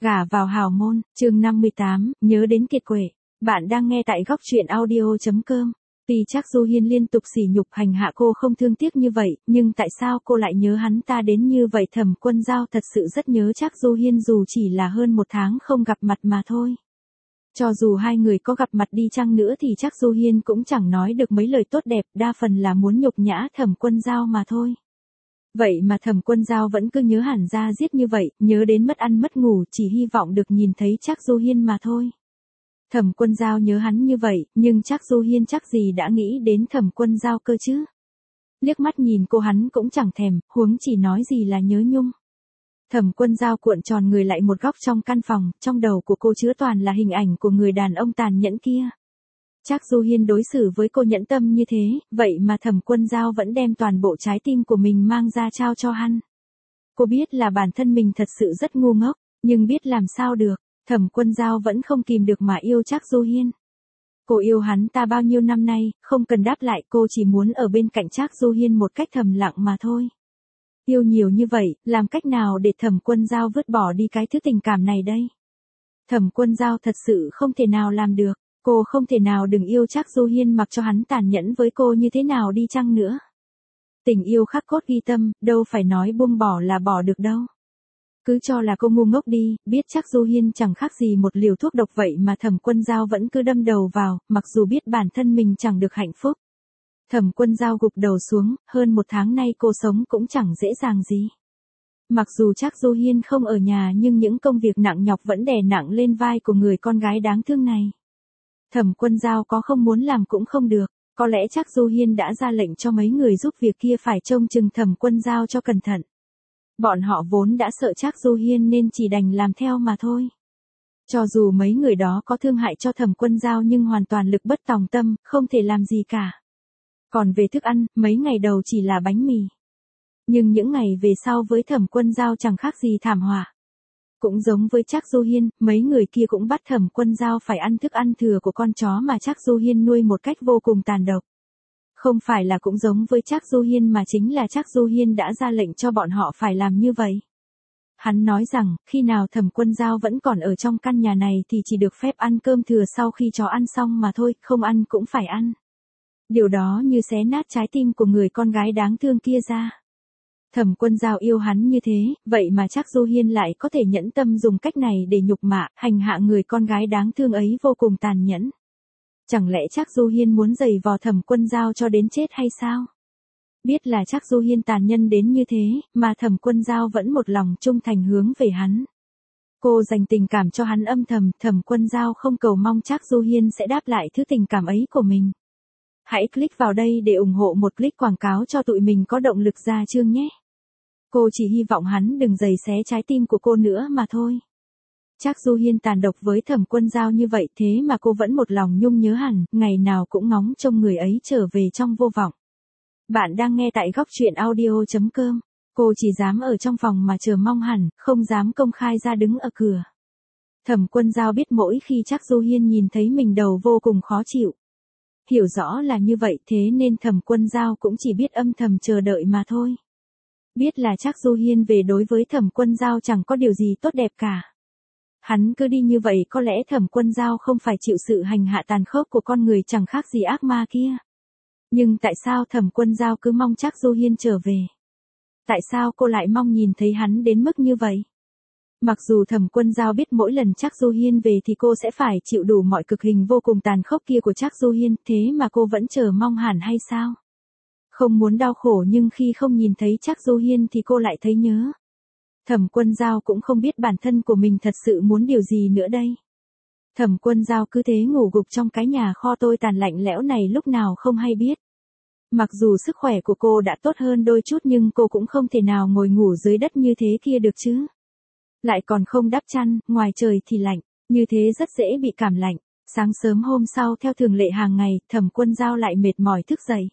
Gả vào hào môn, chương 58, nhớ đến kiệt quệ. Bạn đang nghe tại góc truyện audio.com. Vì Trác Du Hiên liên tục sỉ nhục hành hạ cô không thương tiếc như vậy, nhưng tại sao cô lại nhớ hắn ta đến như vậy? Thẩm Quân Dao thật sự rất nhớ Trác Du Hiên dù chỉ là hơn một tháng không gặp mặt mà thôi. Cho dù hai người có gặp mặt đi chăng nữa thì Trác Du Hiên cũng chẳng nói được mấy lời tốt đẹp, đa phần là muốn nhục nhã Thẩm Quân Dao mà thôi. Vậy mà Thẩm Quân Dao vẫn cứ nhớ hẳn ra giết như vậy, nhớ đến mất ăn mất ngủ, chỉ hy vọng được nhìn thấy Trác Du Hiên mà thôi. Thẩm Quân Dao nhớ hắn như vậy, nhưng Trác Du Hiên chắc gì đã nghĩ đến Thẩm Quân Dao cơ chứ. Liếc mắt nhìn cô hắn cũng chẳng thèm, huống chỉ nói gì là nhớ nhung. Thẩm Quân Dao cuộn tròn người lại một góc trong căn phòng, trong đầu của cô chứa toàn là hình ảnh của người đàn ông tàn nhẫn kia. Trác Du Hiên đối xử với cô nhẫn tâm như thế, vậy mà Thẩm Quân Dao vẫn đem toàn bộ trái tim của mình mang ra trao cho hắn. Cô biết là bản thân mình thật sự rất ngu ngốc, nhưng biết làm sao được, Thẩm Quân Dao vẫn không kìm được mà yêu Trác Du Hiên. Cô yêu hắn ta bao nhiêu năm nay, không cần đáp lại, cô chỉ muốn ở bên cạnh Trác Du Hiên một cách thầm lặng mà thôi. Yêu nhiều như vậy, làm cách nào để Thẩm Quân Dao vứt bỏ đi cái thứ tình cảm này đây? Thẩm Quân Dao thật sự không thể nào làm được. Cô không thể nào đừng yêu Trác Du Hiên mặc cho hắn tàn nhẫn với cô như thế nào đi chăng nữa. Tình yêu khắc cốt ghi tâm, đâu phải nói buông bỏ là bỏ được đâu. Cứ cho là cô ngu ngốc đi, biết Trác Du Hiên chẳng khác gì một liều thuốc độc vậy mà Thẩm Quân Dao vẫn cứ đâm đầu vào, mặc dù biết bản thân mình chẳng được hạnh phúc. Thẩm Quân Dao gục đầu xuống, hơn một tháng nay cô sống cũng chẳng dễ dàng gì. Mặc dù Trác Du Hiên không ở nhà nhưng những công việc nặng nhọc vẫn đè nặng lên vai của người con gái đáng thương này. Thẩm Quân Dao có không muốn làm cũng không được, có lẽ Trác Du Hiên đã ra lệnh cho mấy người giúp việc kia phải trông chừng Thẩm Quân Dao cho cẩn thận. Bọn họ vốn đã sợ Trác Du Hiên nên chỉ đành làm theo mà thôi. Cho dù mấy người đó có thương hại cho Thẩm Quân Dao nhưng hoàn toàn lực bất tòng tâm, không thể làm gì cả. Còn về thức ăn, mấy ngày đầu chỉ là bánh mì. Nhưng những ngày về sau với Thẩm Quân Dao chẳng khác gì thảm họa. Cũng giống với Trác Du Hiên, mấy người kia cũng bắt Thẩm Quân Dao phải ăn thức ăn thừa của con chó mà Trác Du Hiên nuôi một cách vô cùng tàn độc. Không phải là cũng giống với Trác Du Hiên mà chính là Trác Du Hiên đã ra lệnh cho bọn họ phải làm như vậy. Hắn nói rằng, khi nào Thẩm Quân Dao vẫn còn ở trong căn nhà này thì chỉ được phép ăn cơm thừa sau khi chó ăn xong mà thôi, không ăn cũng phải ăn. Điều đó như xé nát trái tim của người con gái đáng thương kia ra. Thẩm Quân Dao yêu hắn như thế, vậy mà Trác Du Hiên lại có thể nhẫn tâm dùng cách này để nhục mạ, hành hạ người con gái đáng thương ấy vô cùng tàn nhẫn. Chẳng lẽ Trác Du Hiên muốn giày vò Thẩm Quân Dao cho đến chết hay sao? Biết là Trác Du Hiên tàn nhẫn đến như thế, mà Thẩm Quân Dao vẫn một lòng trung thành hướng về hắn. Cô dành tình cảm cho hắn âm thầm, Thẩm Quân Dao không cầu mong Trác Du Hiên sẽ đáp lại thứ tình cảm ấy của mình. Hãy click vào đây để ủng hộ một click quảng cáo cho tụi mình có động lực ra chương nhé. Cô chỉ hy vọng hắn đừng giày xé trái tim của cô nữa mà thôi. Trác Du Hiên tàn độc với Thẩm Quân Dao như vậy thế mà cô vẫn một lòng nhung nhớ hẳn, ngày nào cũng ngóng trông người ấy trở về trong vô vọng. Bạn đang nghe tại góc truyện audio.com. Cô chỉ dám ở trong phòng mà chờ mong hẳn, không dám công khai ra đứng ở cửa. Thẩm Quân Dao biết mỗi khi Trác Du Hiên nhìn thấy mình đầu vô cùng khó chịu. Hiểu rõ là như vậy thế nên Thẩm Quân Dao cũng chỉ biết âm thầm chờ đợi mà thôi. Biết là Trác Du Hiên về đối với Thẩm Quân Dao chẳng có điều gì tốt đẹp cả. Hắn cứ đi như vậy có lẽ Thẩm Quân Dao không phải chịu sự hành hạ tàn khốc của con người chẳng khác gì ác ma kia. Nhưng tại sao Thẩm Quân Dao cứ mong Trác Du Hiên trở về? Tại sao cô lại mong nhìn thấy hắn đến mức như vậy? Mặc dù Thẩm Quân Dao biết mỗi lần Trác Du Hiên về thì cô sẽ phải chịu đủ mọi cực hình vô cùng tàn khốc kia của Trác Du Hiên, thế mà cô vẫn chờ mong hẳn hay sao? Không muốn đau khổ nhưng khi không nhìn thấy Trác Du Hiên thì cô lại thấy nhớ. Thẩm Quân Dao cũng không biết bản thân của mình thật sự muốn điều gì nữa đây. Thẩm Quân Dao cứ thế ngủ gục trong cái nhà kho tồi tàn lạnh lẽo này lúc nào không hay biết. Mặc dù sức khỏe của cô đã tốt hơn đôi chút nhưng cô cũng không thể nào ngồi ngủ dưới đất như thế kia được chứ. Lại còn không đắp chăn, ngoài trời thì lạnh, như thế rất dễ bị cảm lạnh. Sáng sớm hôm sau theo thường lệ hàng ngày, Thẩm Quân Dao lại mệt mỏi thức dậy.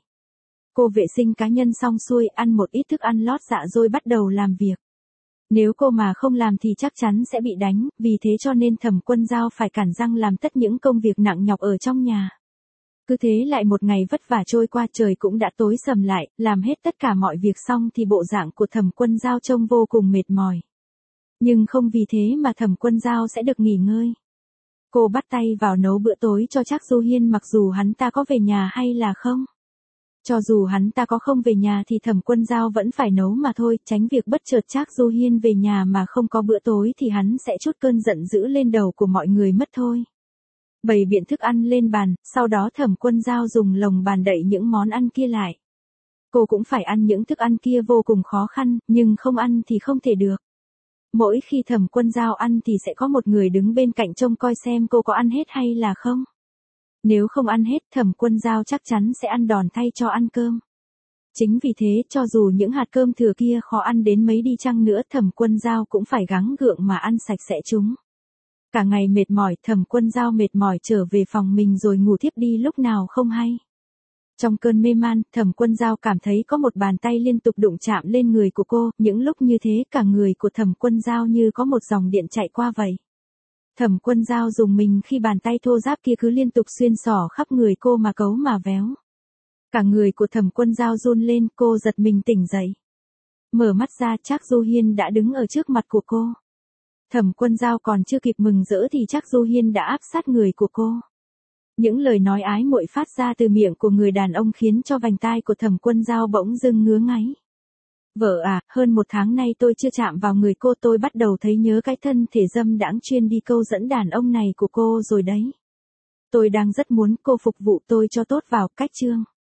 Cô vệ sinh cá nhân xong xuôi, ăn một ít thức ăn lót dạ rồi bắt đầu làm việc. Nếu cô mà không làm thì chắc chắn sẽ bị đánh, vì thế cho nên Thẩm Quân Dao phải cắn răng làm tất những công việc nặng nhọc ở trong nhà. Cứ thế lại một ngày vất vả trôi qua, trời cũng đã tối sầm lại, làm hết tất cả mọi việc xong thì bộ dạng của Thẩm Quân Dao trông vô cùng mệt mỏi. Nhưng không vì thế mà Thẩm Quân Dao sẽ được nghỉ ngơi. Cô bắt tay vào nấu bữa tối cho Trác Du Hiên mặc dù hắn ta có về nhà hay là không. Cho dù hắn ta có không về nhà thì Thẩm Quân Dao vẫn phải nấu mà thôi, tránh việc bất chợt Trác Du Hiên về nhà mà không có bữa tối thì hắn sẽ trút cơn giận dữ lên đầu của mọi người mất thôi. Bày biện thức ăn lên bàn, sau đó Thẩm Quân Dao dùng lồng bàn đậy những món ăn kia lại. Cô cũng phải ăn những thức ăn kia vô cùng khó khăn, nhưng không ăn thì không thể được. Mỗi khi Thẩm Quân Dao ăn thì sẽ có một người đứng bên cạnh trông coi xem cô có ăn hết hay là không. Nếu không ăn hết, Thẩm Quân Dao chắc chắn sẽ ăn đòn thay cho ăn cơm. Chính vì thế, cho dù những hạt cơm thừa kia khó ăn đến mấy đi chăng nữa, Thẩm Quân Dao cũng phải gắng gượng mà ăn sạch sẽ chúng. Cả ngày mệt mỏi, Thẩm Quân Dao mệt mỏi trở về phòng mình rồi ngủ thiếp đi lúc nào không hay. Trong cơn mê man, Thẩm Quân Dao cảm thấy có một bàn tay liên tục đụng chạm lên người của cô, những lúc như thế cả người của Thẩm Quân Dao như có một dòng điện chạy qua vậy. Thẩm Quân Dao dùng mình khi bàn tay thô ráp kia cứ liên tục xuyên xỏ khắp người cô mà cấu mà véo. Cả người của Thẩm Quân Dao run lên, cô giật mình tỉnh dậy. Mở mắt ra, Trác Du Hiên đã đứng ở trước mặt của cô. Thẩm Quân Dao còn chưa kịp mừng rỡ thì Trác Du Hiên đã áp sát người của cô. Những lời nói ái muội phát ra từ miệng của người đàn ông khiến cho vành tai của Thẩm Quân Dao bỗng dưng ngứa ngáy. Vợ à, hơn 1 tháng nay tôi chưa chạm vào người cô, tôi bắt đầu thấy nhớ cái thân thể dâm đãng chuyên đi câu dẫn đàn ông này của cô rồi đấy. Tôi đang rất muốn cô phục vụ tôi cho tốt vào cách chương.